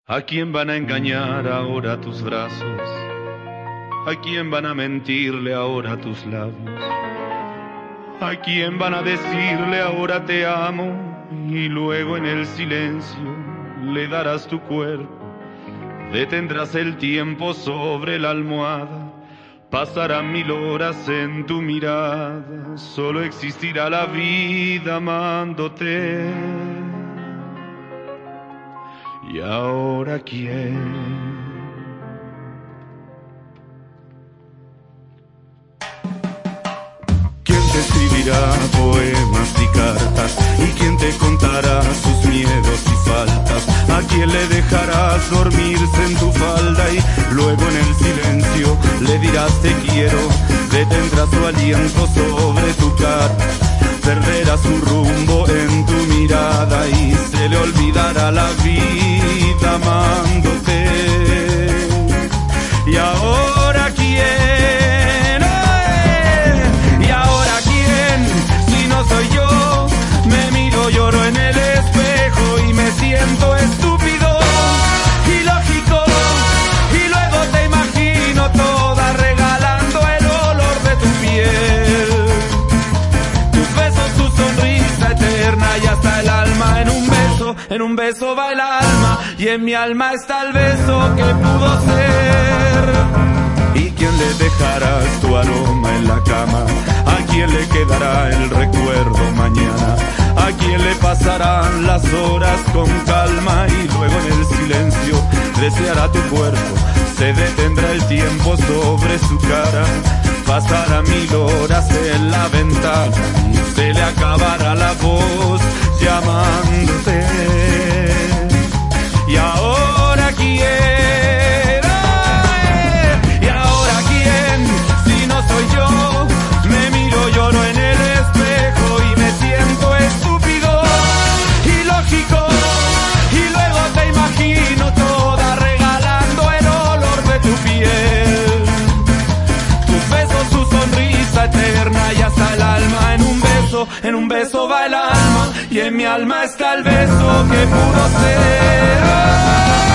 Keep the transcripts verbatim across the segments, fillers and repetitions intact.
¿A quién van a engañar ahora tus brazos? ¿A quién van a mentirle ahora tus labios? ¿A quién van a decirle ahora te amo? Y luego en el silencio le darás tu cuerpo. Detendrás el tiempo sobre la almohada. Pasarán mil horas en tu mirada. Solo existirá la vida amándote. ¿Y ahora quién? ¿Quién te escribirá poemas y cartas? ¿Y quién te contará sus miedos y faltas? ¿A quién le dejarás dormirse en tu falda? Y luego en el silencio le dirás te quiero. Detendrás su aliento sobre tu cara. Perderá su rumbo en tu mirada y se le olvidará la vida amándote. ¿Y ahora quién? ¡Eh! ¿Y ahora quién? Si no soy yo, me miro, lloro en el espejo y me siento estúpido, ilógico, y luego te imagino toda regalando el olor de tu piel. Y hasta el alma en un beso, en un beso va el alma. Y en mi alma está el beso que pudo ser. ¿Y quién le dejarás tu aroma en la cama? ¿A quién le quedará el recuerdo mañana? ¿A quién le pasarán las horas con calma? Y luego en el silencio deseará tu cuerpo. Se detendrá el tiempo sobre su cara. Pasará mil horas en la ventana y se le acabará la voz llamándote. ¿Y ahora quién? ¿Y ahora quién? Si no soy yo, me miro, lloro en el espejo y me siento estúpido, ilógico, y luego te imagino toda regalando el olor de tu piel. Su sonrisa eterna y hasta el alma en un beso, en un beso va el alma y en mi alma está el beso que pudo ser.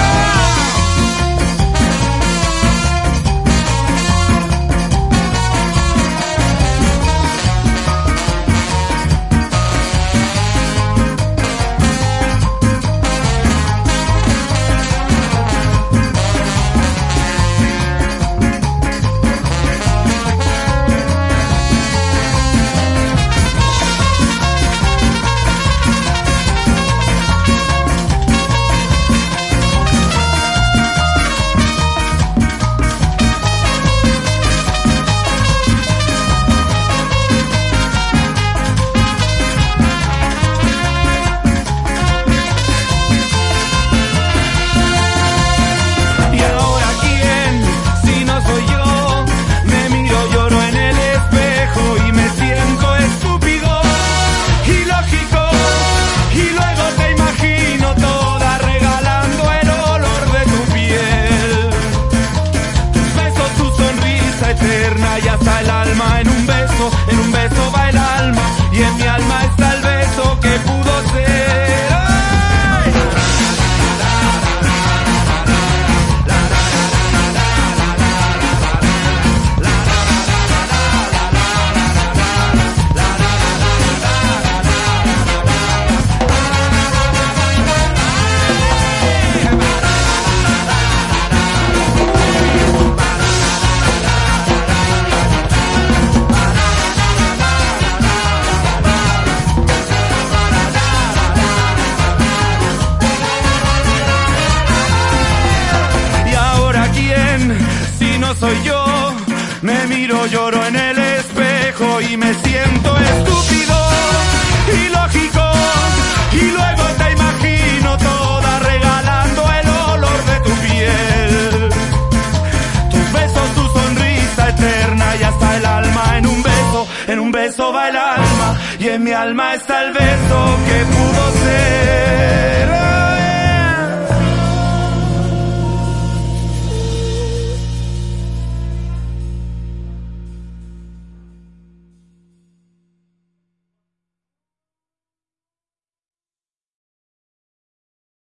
Y hasta el alma en un beso, en un beso va el alma y en mi alma está el beso que pudo ser. ¡Ay! Soy yo, me miro, lloro en el espejo y me siento estúpido, ilógico, y luego te imagino toda regalando el olor de tu piel. Tus besos, tu sonrisa eterna y hasta el alma en un beso, en un beso va el alma y en mi alma está el beso que